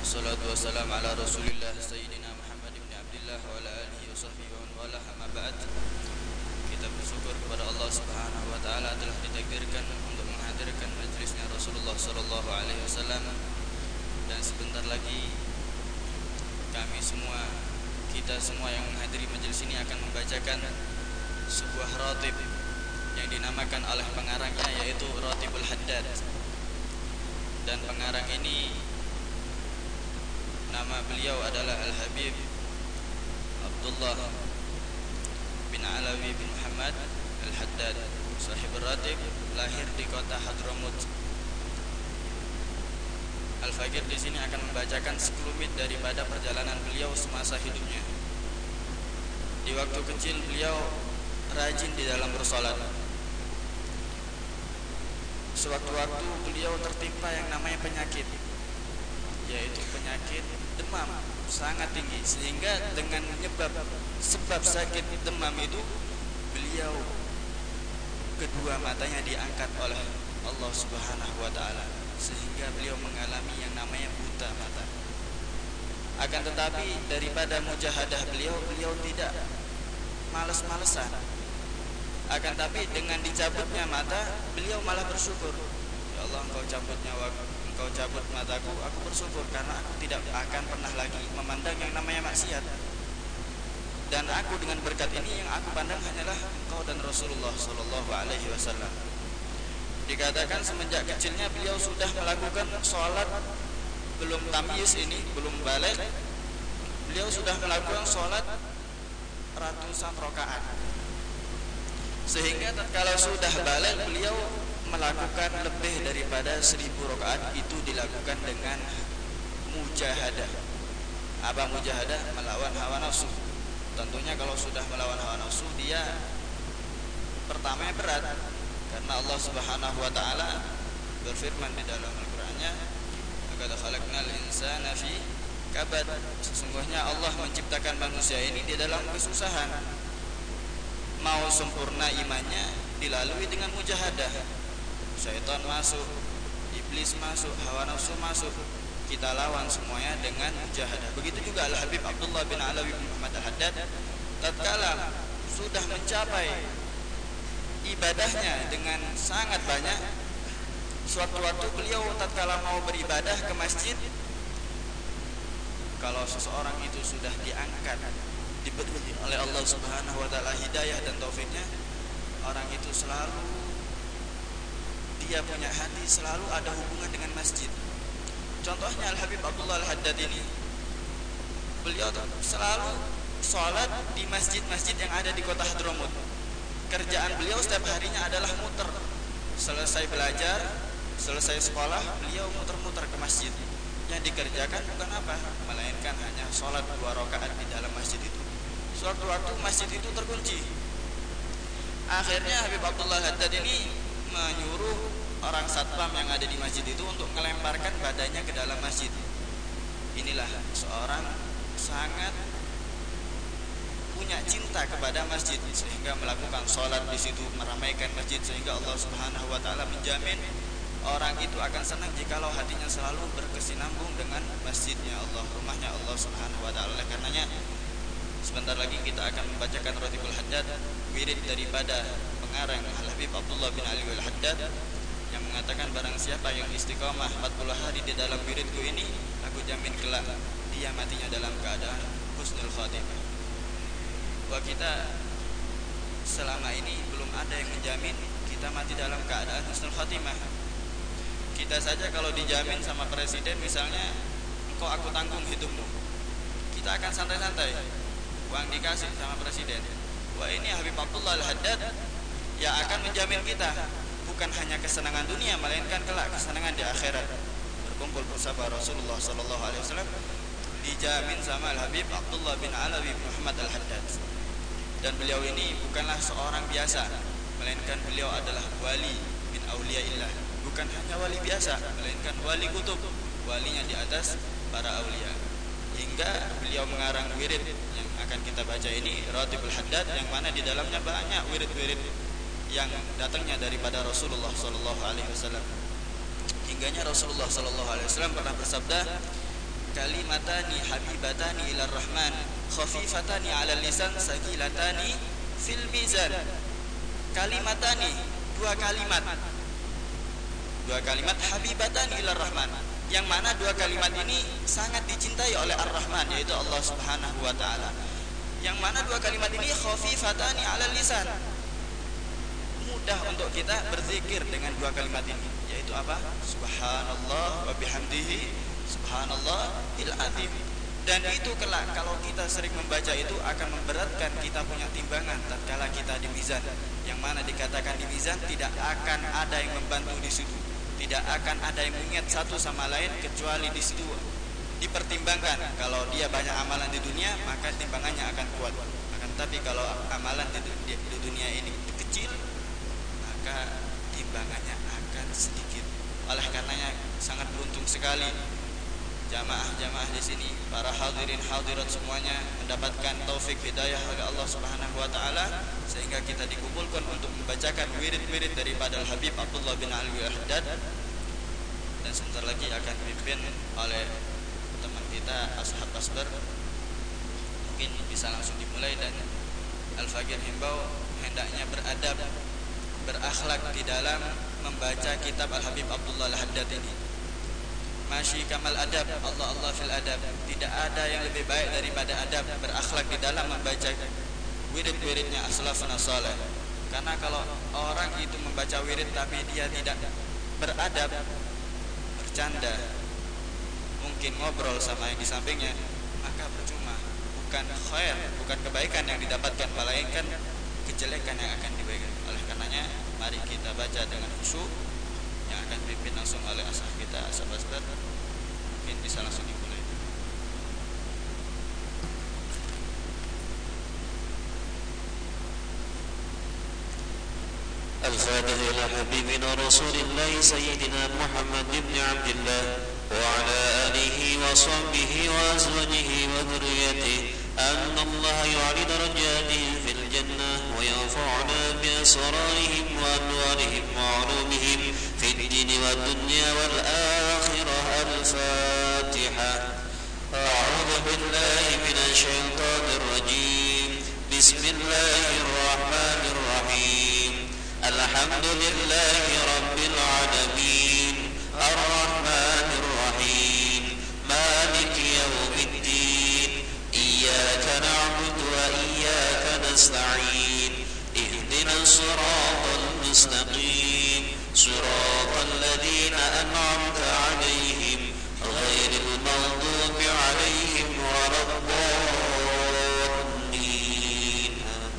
Wassalatu wassalamu ala Rasulillah Sayyidina Muhammad ibn Abdullah wa ala alihi wa sahbihi wa man wala, amma ba'd. Kita bersyukur kepada Allah Subhanahu wa taala telah ditakdirkan untuk menghadirkan majelisnya Rasulullah sallallahu alaihi wasallam, dan sebentar lagi kita semua yang menghadiri majelis ini akan membacakan sebuah ratib yang dinamakan oleh pengarangnya, yaitu Ratibul Haddad. Dan pengarang ini nama beliau adalah Al-Habib Abdullah bin Alawi bin Muhammad Al-Haddad, sahib ratib, lahir di kota Hadramut. Al-Faqir di sini akan membacakan sekelumit daripada perjalanan beliau semasa hidupnya. Di waktu kecil beliau rajin di dalam bersolat. Sewaktu-waktu beliau tertimpa yang namanya penyakit, yaitu penyakit demam sangat tinggi, sehingga dengan sebab sakit demam itu beliau kedua matanya diangkat oleh Allah Subhanahu wa taala, sehingga beliau mengalami yang namanya buta mata. Akan tetapi daripada mujahadah beliau tidak malas-malesan. Akan tapi dengan dicabutnya mata, beliau malah bersyukur. Ya Allah, engkau cabut nyawaku, engkau cabut mataku, aku bersyukur karena aku tidak akan pernah lagi memandang yang namanya maksiat. Dan aku dengan berkat ini yang aku pandang hanyalah engkau dan Rasulullah sallallahu alaihi wasallam. Dikatakan semenjak kecilnya beliau sudah melakukan sholat, belum tamyiz ini, belum balik, beliau sudah melakukan sholat ratusan rakaat. Sehingga tatkala sudah balik, beliau melakukan lebih daripada 1000 rakaat. Itu dilakukan dengan mujahadah. Apa mujahadah? Melawan hawa nafsu. Tentunya kalau sudah melawan hawa nafsu, dia pertamanya berat, karena Allah Subhanahu wa taala berfirman di dalam Al-Qur'annya, "Laqad khalaqnal insana fi kabad." Sesungguhnya Allah menciptakan manusia ini di dalam kesusahan. Mau sempurna imannya dilalui dengan mujahadah. Syaitan masuk, iblis masuk, hawa nafsu masuk, kita lawan semuanya dengan mujahadah. Begitu juga Al-Habib Abdullah bin Alawi bin Muhammad Al-Haddad, tatkala sudah mencapai ibadahnya dengan sangat banyak, suatu waktu beliau tatkala mau beribadah ke masjid, kalau seseorang itu sudah diangkat, diberi oleh Allah Subhanahu wa taala hidayah dan taufiknya, orang itu selalu dia punya hati selalu ada hubungan dengan masjid. Contohnya Al-Habib Abdullah Al-Haddad ini, beliau selalu sholat di masjid-masjid yang ada di kota Hadramut. Kerjaan beliau setiap harinya adalah muter. Selesai belajar, selesai sekolah, beliau muter-muter ke masjid. Yang dikerjakan bukan apa, melainkan hanya sholat 2 rakaat di dalam masjid itu. Suatu waktu masjid itu terkunci. Akhirnya Habib Abdullah Haddad ini menyuruh orang satpam yang ada di masjid itu untuk melemparkan badannya ke dalam masjid. Inilah seorang sangat punya cinta kepada masjid, sehingga melakukan sholat di situ, meramaikan masjid, sehingga Allah Subhanahu wa taala menjamin orang itu akan senang jikalau hatinya selalu berkesinambung dengan masjidnya Allah, rumahnya Allah Subhanahu wa taala. Oleh karenanya sebentar lagi kita akan membacakan Ratibul Haddad, wirid daripada pengarang Al-Habib Abdullah bin Ali Al-Haddad, yang mengatakan barang siapa yang istiqomah 40 hari di dalam wiridku ini, aku jamin kelak dia matinya dalam keadaan husnul khatimah. Bahwa kita selama ini belum ada yang menjamin kita mati dalam keadaan husnul khatimah. Kita saja kalau dijamin sama presiden misalnya, engkau aku tanggung hidupmu, kita akan santai-santai, uang dikasih sama presiden. Wah, ini Habib Abdullah Al-Haddad yang akan menjamin kita bukan hanya kesenangan dunia, melainkan kelak kesenangan di akhirat, berkumpul bersama Rasulullah sallallahu alaihi wasallam, dijamin sama Al-Habib Abdullah bin Alawi bin Muhammad Al-Haddad. Dan beliau ini bukanlah seorang biasa, melainkan beliau adalah wali min auliyaillah. Bukan hanya wali biasa, melainkan wali kutub, walinya di atas para aulia. Hingga beliau mengarang wirid yang akan kita baca ini, Ratibul Haddad, yang mana di dalamnya banyak wirid-wirid yang datangnya daripada Rasulullah sallallahu alaihi wasallam. Hingganya Rasulullah sallallahu alaihi wasallam pernah bersabda, kalimatani habibatani ilar rahman khafifatani 'alal lisan saqilatani fil mizan. Kalimatani, dua kalimat habibatani ilar rahman, yang mana dua kalimat ini sangat dicintai oleh Ar-Rahman, yaitu Allah Subhanahu wa taala. Yang mana dua kalimat ini khafifatani 'alal lisan, mudah untuk kita berzikir dengan dua kalimat ini, yaitu apa? Subhanallah wa bihamdihi subhanallahil azim. Dan itu kelak kalau kita sering membaca itu akan memberatkan kita punya timbangan tatkala kita di mizan. Yang mana dikatakan di mizan tidak akan ada yang membantu di situ, tidak akan ada yang mengingat satu sama lain kecuali di situ dipertimbangkan. Kalau dia banyak amalan di dunia maka timbangannya akan kuat. Akan tapi kalau amalan di dunia ini kecil maka timbangannya akan sedikit. Oleh karenanya sangat beruntung sekali jamaah-jamaah di sini, para hadirin hadirat semuanya mendapatkan taufik hidayah oleh Allah Subhanahu wa taala sehingga kita dikumpulkan untuk membacakan wirid-wirid daripada Al-Habib Abdullah bin Alwi Al-Haddad, dan sebentar lagi akan dipimpin oleh teman kita Ashab Asbar. Mungkin bisa langsung dimulai, dan Al-Faqir himbau hendaknya beradab, berakhlak di dalam membaca kitab Al-Habib Abdullah Al-Haddad ini. Masyi kamal adab, Allah fil adab. Tidak ada yang lebih baik daripada adab, berakhlak di dalam membaca wirid-wiridnya as-salafun as-salih. Karena kalau orang itu membaca wirid tapi dia tidak beradab, bercanda, mungkin ngobrol sama yang di sampingnya, maka percuma. Bukan khair, bukan kebaikan yang didapatkan, melainkan kejelekan yang akan diberikan. Oleh karenanya mari kita baca dengan khusyuk, yang akan dipimpin langsung oleh asal kita Ashab Asbar. Mungkin bisa langsung dimulai. Al-Fatihah ila habibina Rasulillah Sayyidina Muhammad ibn Abdillah wa ala alihi wa sahbihi wa azwajihi wa dhurriyyatihi anna Allah yu'ali darajatihim fil jannah wa yanfa'una bi asrarihim wa anwarihim wa 'ulumihim fid din wad dunya wal akhirah. Al-Fatihah. A'udzu billahi minasy syaithanir rajim. Bismillahirrahmanirrahim. Alhamdulillahi rabbil alamin. Ar-Rahmanir Rahim. Maliki yaumiddin. Iyyaka na'budu wa iyyaka nasta'in. Ihdinas siratal mustaqim. Siratal ladzina an'amta 'alaihim ghairil maghdubi 'alaihim waladdallin.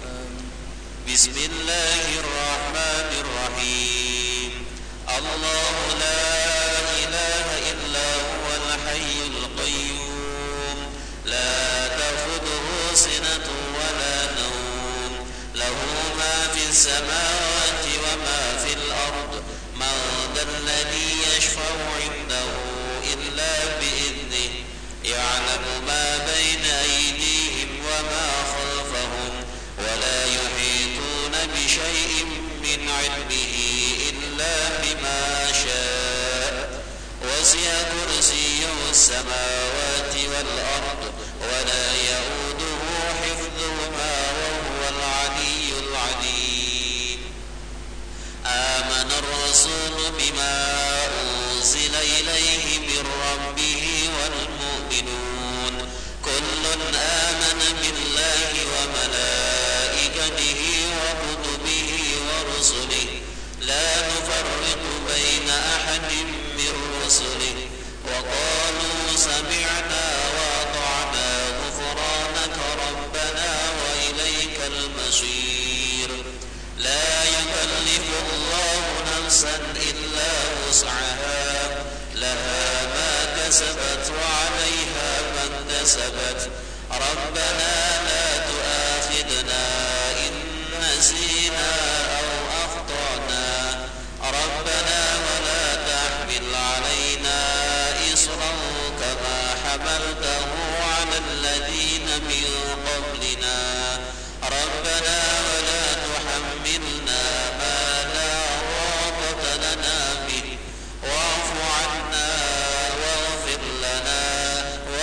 Bismillahirrahmanirrahim. Allahu la ilaha illa huwal hayyul qayyum. La ta'khudhuhu sinatun wa la nawm. Lahu ma fis samawati wa ma fil ard. Man dhal ladzi yashfa'u 'indahu illa bi'idhnihi. Ya'lamu ma bayna aydihim wa ma khalfahum. Wa la yuhituna bi shay'in min 'ilmihi illa bima sha'a. Wasi'a kursiyyuhu as-samawati wal ard wa la ya'uduhu hifdhuhuma wa huwal 'aliyyul 'azim. Amana ar-rasulu bima unzila ilayhi min rabbih wal mu'minun kullun amana billahi wa malaikatihi wa kutubihi wa rusulihi la nufarriqu baina ahadin min rusulihi wa qalu sami'na wa ata'na ghufranaka rabbana wa ilaykal masir. La yukallifu Allahu nafsan illa wus'aha laha ma kasabat wa 'alayha ma iktasabat. Rabbana la tu'akhidna in nasina aw akhtana. Rabbana wa la tahmil 'alaina isran kama hamaltahu 'ala alladhina min qablina. Rabbana wa la tuhammilna ma la taqata lana bih wa'fu 'anna waghfir lana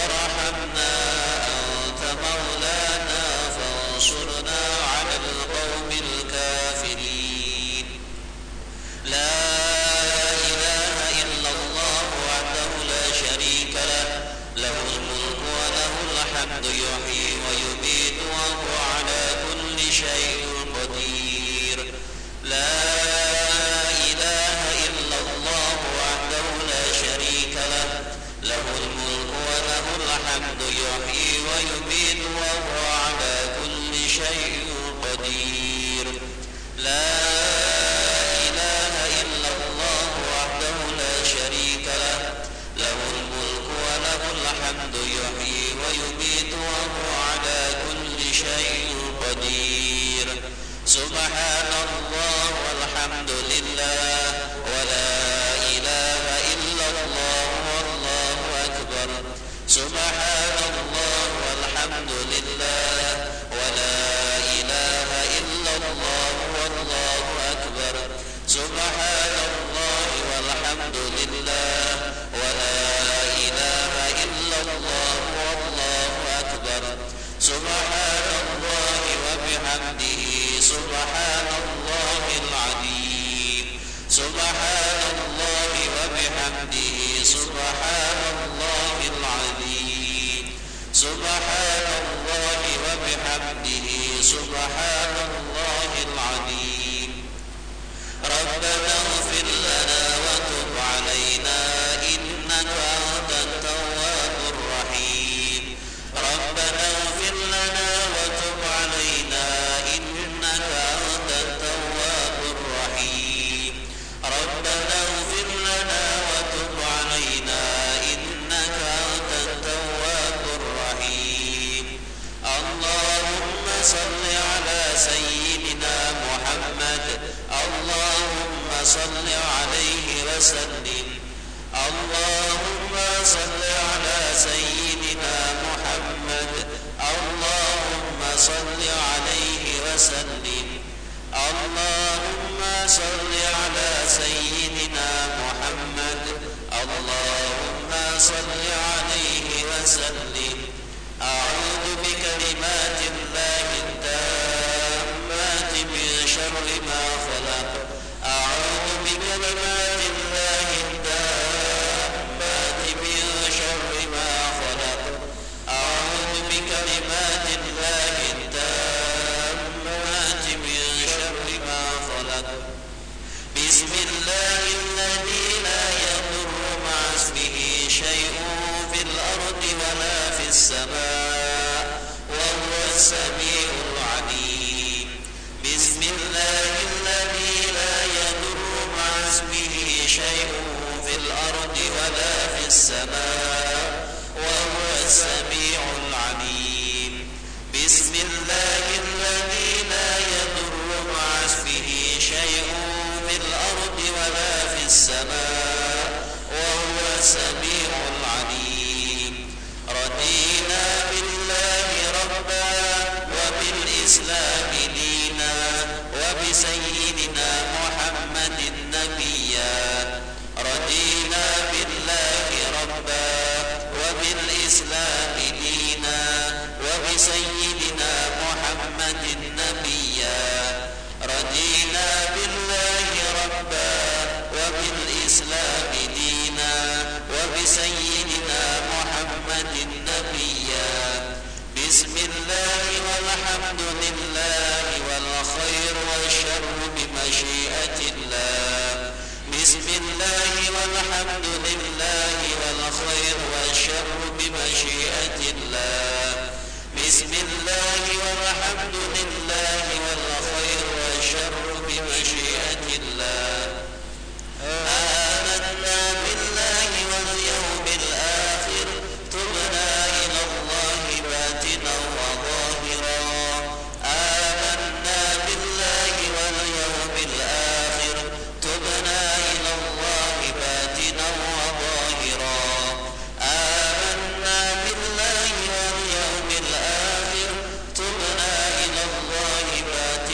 ويميت وهو على كل شيء قدير. سبحان الله والحمد لله ولا إله إلا الله والله أكبر. سبحان الله والحمد لله ولا إله إلا الله والله أكبر. سبحان الله والحمد لله ولا إله إلا الله والله أكبر. سبحان الله وبحمده سبحان الله العظيم. سبحان الله وبحمده سبحان الله العظيم. سبحان الله وبحمده سبحان الله العظيم. ربنا اغفر لنا وتب علينا إنك أنت التواب الرحيم. ربنا اغفر لنا وتب علينا إنك أنت التواب الرحيم. ربنا اغفر لنا وتب علينا إنك أنت التواب الرحيم. اللهم صل على سيدنا محمد. اللهم صل عليه وسلم. اللهم صل على سيدنا محمد. اللهم صل عليه وسلم. اللهم صل على سيدنا محمد. اللهم صل عليه وسلم. أعوذ بكلمات الله التامات من شر ما خلق. أعوذ بكلمات الله التامات من شر ما خلق. أعوذ بكلمات الله التامات من شر ما خلق. بسم الله الذي لا يضر مع اسمه شيء في الأرض ولا في السماء وهو السميع العليم. بسم الله الذي لا يضر مع اسمه شيء في الأرض ولا في السماء وهو السميع العليم. بسم الله الذي لا يضر مع اسمه شيء في الأرض ولا في السماء وهو السميع العليم. رضينا بالله ربا وبالإسلام دينا وبسيدنا محمد نبيا. رضينا بالله ربا وبالإسلام دينا وبسيدنا محمد نبيا. رضينا بالله ربا وبالإسلام دينا وبسيدنا محمد نبيا. بسم الله والحمد لله والخير والشر بمشيئة الله. بسم الله والحمد لله والخير والشر بمشيئة الله. بسم الله والحمد لله والخير والشر بمشيئة الله. آمنا بالله واليوم الآخر تبنا إلى الله باطنا وظاهرا. آمنا بالله واليوم الآخر تبنا إلى الله باطنا وظاهرا. آمنا بالله واليوم الآخر تبنا إلى الله باطنا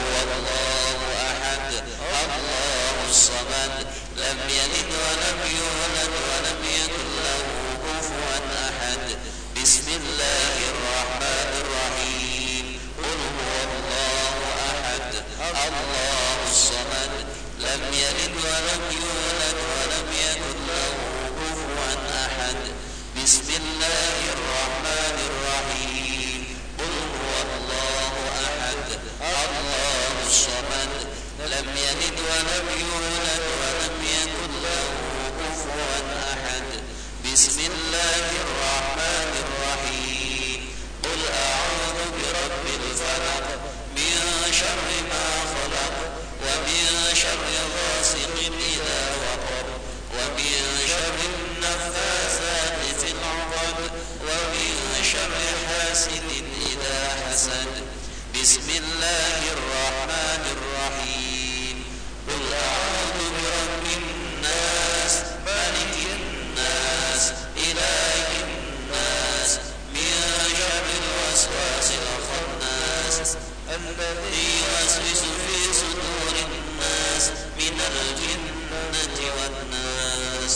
هو الله أحد الله الصمد لم يلد ولم يولد ولم يكن له كفوا أحد بسم الله الرحمن الرحيم قل هو الله أحد الله الصمد لم يلد ولم يولد ولم يكن له كفوا أحد بسم الله الرحمن الرحيم قل هو الله أحد الله الصمد لم يلد ولم يولد ولم يكن له كفوا أحد بسم الله الرحمن الرحيم قل أعوذ برب الفلق من شر ما خلق ومن شر غاسق إذا وقب ومن شر النفاثات في العقد ومن شر حاسد إذا حسد بسم الله الرحمن الرحيم قل أعوذ برب الناس ملك الناس إله الناس من شر الوسواس الخناس الذي يوسوس في صدور الناس من الجنة والناس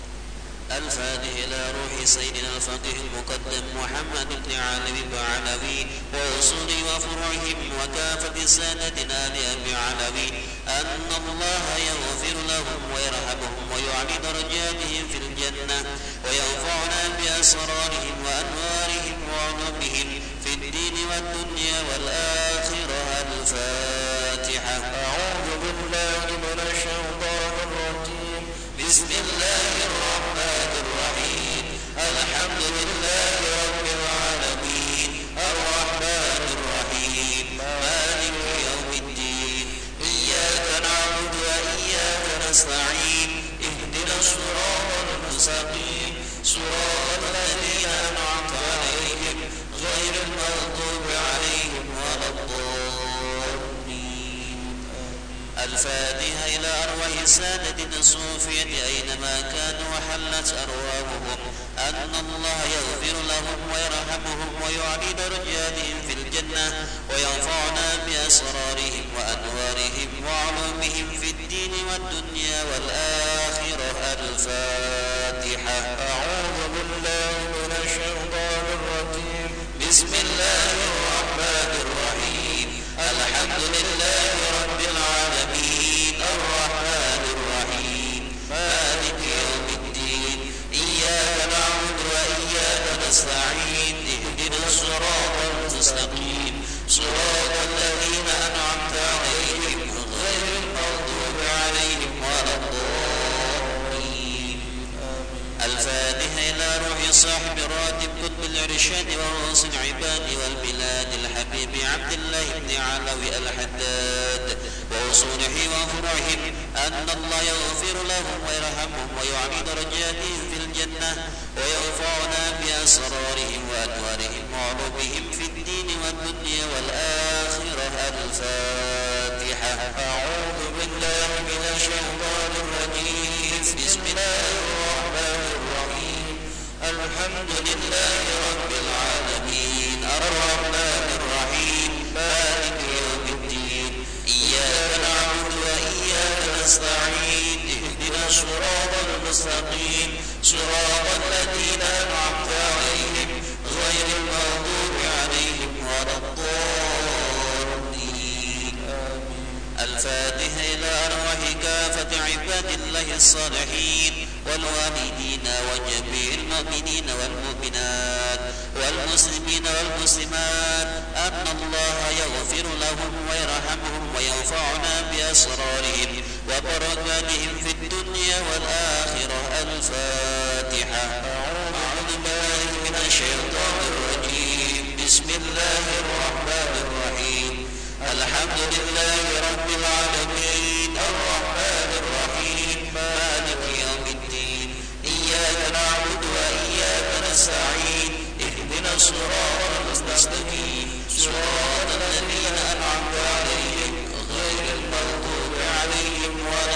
الفاتح إلى روح سيدنا الفقيه المقدم محمد بن علوي وأصول وفروعهم وكافة سادتنا لأبي علوي أن الله يغفر لهم ويرحمهم ويعلي درجاتهم في الجنة وينفعنا بأسرارهم وأنوارهم وعلومهم في الدين والدنيا والآخرة الفاتحة أعوذ بالله من الشيطان الرجيم بسم الله الرحمن الرحيم الحمد لله رب العالمين الرحمن الرحيم مالك يوم الدين إياك نعبد وإياك نستعين اهدنا الصراط المستقيم صراط الذين أنعمت عليهم غير المغضوب عليهم ولا الضالين الفاتحة إلى أرواح سادتنا الصوفية أينما كانوا وحلت أرواحهم أن الله يغفر لهم ويرحمهم ويعلي درجاتهم في الجنة وينفعنا بأسرارهم وأنوارهم وعلومهم في الدين والدنيا والآخرة الفاتحة أعوذ بالله من الشيطان الرجيم بسم الله الرحمن الرحيم الحمد لله رب العالمين الرحمن الرحيم مالك يوم الدين إياك نعبد وإياك نستعين اهدنا الصراط المستقيم صراط الذين أنعمت عليهم غير المغضوب عليهم ولا الضالين الفاتحة إلى روح صاحب راتب قطب الإرشاد ورؤوس العباد والبلاد الحبيب عبد الله بن علوي الحداد وأصوله وفروعهم أن الله يغفر لهم ويرحمهم ويعلي درجاتهم في الجنة وينفعنا بأسرارهم وأنوارهم وعلومهم في الدين والدنيا والآخرة الفاتحة أعوذ بالله من الشيطان الرجيم بسم الله الرحمن الرحيم الحمد لله رب العالمين الرحمن الرحيم مالك يوم الدين إياك نعبد وإياك نستعين اهدنا الصراط المستقيم صراط الذين أنعمت عليهم غير المغضوب عليهم ولا الضالين الفاتحة إلى أرواح كافة عباد الله الصالحين والوالدين وجميع المؤمنين والمؤمنات والمسلمين والمسلمات أن الله يغفر لهم ويرحمهم وينفعنا بأسرارهم وبركاتهم في الدنيا والآخرة الفاتحة أعوذ بالله من الشيطان الرجيم بسم الله الرحمن الرحيم الحمد لله رب العالمين الرحمن الرحيم مالك يوم الدين إياك نعبد وإياك نستعين اهدنا الصراط المستقيم صراط الذين أنعمت عليهم غير المغضوب عليهم ولا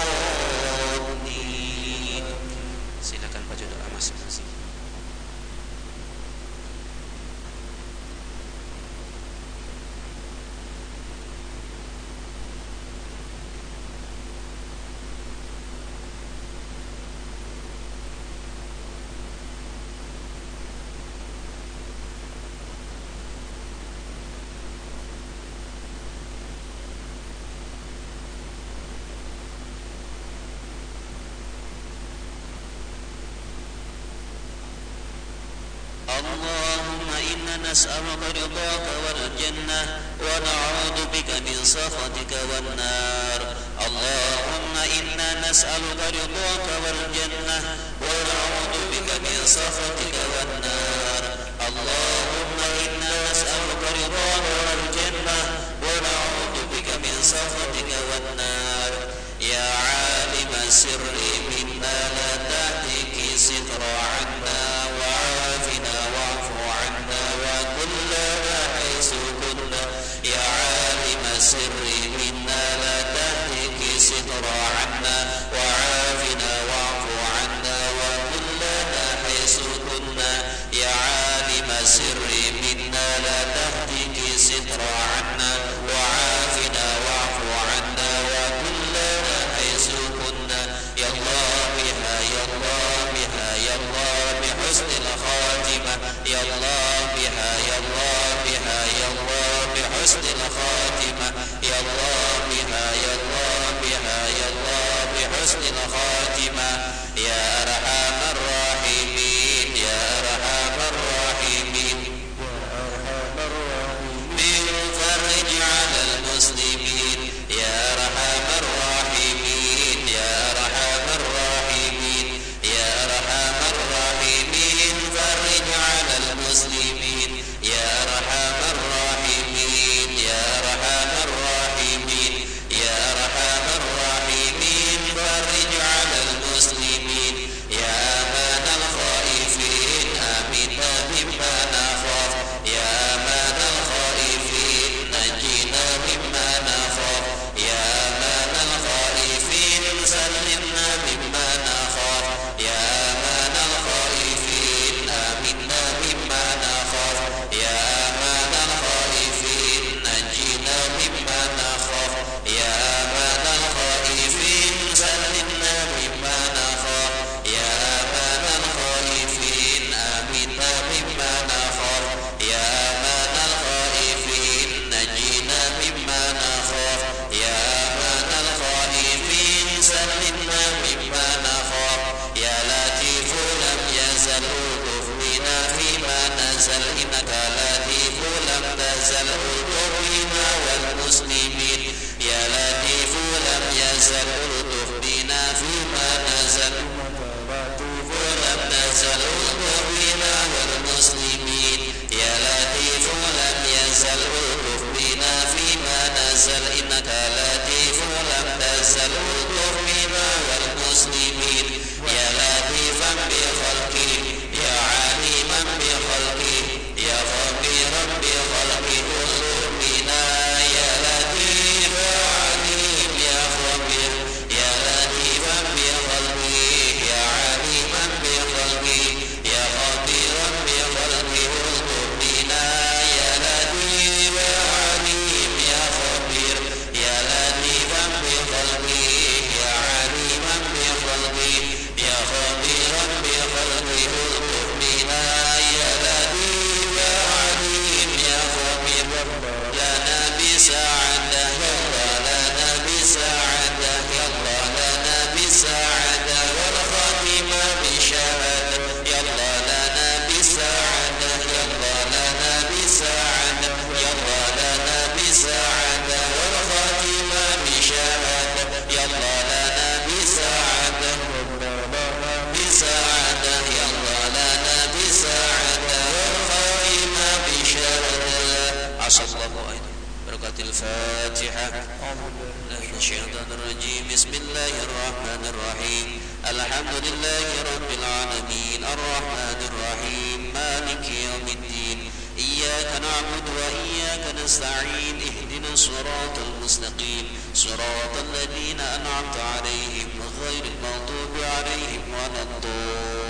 الضالين. Silakan baca doa masing-masing. اللهم إنا نسألك رضاك والجنة ونعوذ بك من سخطك والنار اللهم إنا نسألك رضاك والجنة ونعوذ بك من سخطك والنار اللهم إنا نسألك رضاك والجنة ونعوذ بك من سخطك والنار يا عالم السر منا لا تهتك ستر عنا وعافنا واعف عنا وكلنا حيث كنا يا عالم السر منا لا تهتك ستر عنا وعافنا واعف عنا وكلنا حيث كنا يا عالم السر منا لا تهتك ستر عنا وعافنا واعف عنا وكلنا حيث كنا يا الله بها يا الله بها يا الله بحسن الخاتمة يا الله بها يا الله بها يا الله بحسن الخاتمة يا الله بها يا الله بها يا الله بحسن الخاتمة يا أرحم الراحمين يا أرحم الراحمين فرج على المسلمين يا أرحم الراحمين يا أرحم الراحمين يا أرحم الراحمين فرج على المسلمين يا أرحم الراحمين يا أرحم الراحمين يا أرحم الراحمين فرج على المسلمين يا أمان الخائفين آمنا مما نخاف يا أمان الخائفين نجينا مما نخاف يا أمان الخائفين سلمنا مما نخاف يا أمان الخائفين آمنا مما نخاف يا أمان الخائفين نجينا مما نخاف يا أمان الخائفين سلمنا مما نخاف يا أمان الخائفين آمنا مما نخاف يا أمان الخائفين نجينا مما نخاف يا أمان الخائفين سلمنا مما نخاف يا لطيف لم يزل ألطف بنا فيما نزل إنك لطيف لم تزل ألطف بنا والمسلمين يا لطيف لم يزل ألطف بنا فيما نزل لم تزل ألطف بنا والمسلمين يا لطيف لم يزل ألطف بنا فيما نزل إنك لطيف لم تزل ألطف بنا والمسلمين يا لطيفا بخلقه يا عليما بخلقه يا خبيرا بخلقه انظر بنا يا لطيف يا عليم يا خبير يا لطيفا بخلقه يا عليما بخلقه يا خبيرا بخلقه انظر بنا يا لطيف يا عليم يا خبير يا لطيفا بخلقه يا عليما بخلقه يا خبيرا بخلقه انظر بنا يا لطيف يا عليم يا خبير لنا بسعادة يا الله لنا بسعادة يا الله لنا بسعادة والخاتمة بشهادة يا الله لنا بسعادة يا الله لنا بسعادة يا الله لنا بسعادة والخاتمة بشهادة يا الله لنا بسعادة بسعادة يا الله لنا بسعادة والخاتمة بشهادة عسى الله أن بركة الفاتحة من الشيطان الرجيم بسم الله الرحمن الرحيم الحمد لله رب العالمين الرحمن الرحيم مالك يوم الدين إياك نعبد وإياك نستعين اهدنا الصراط المستقيم صراط الذين أنعمت عليهم غير المغضوب عليهم ولا الضالين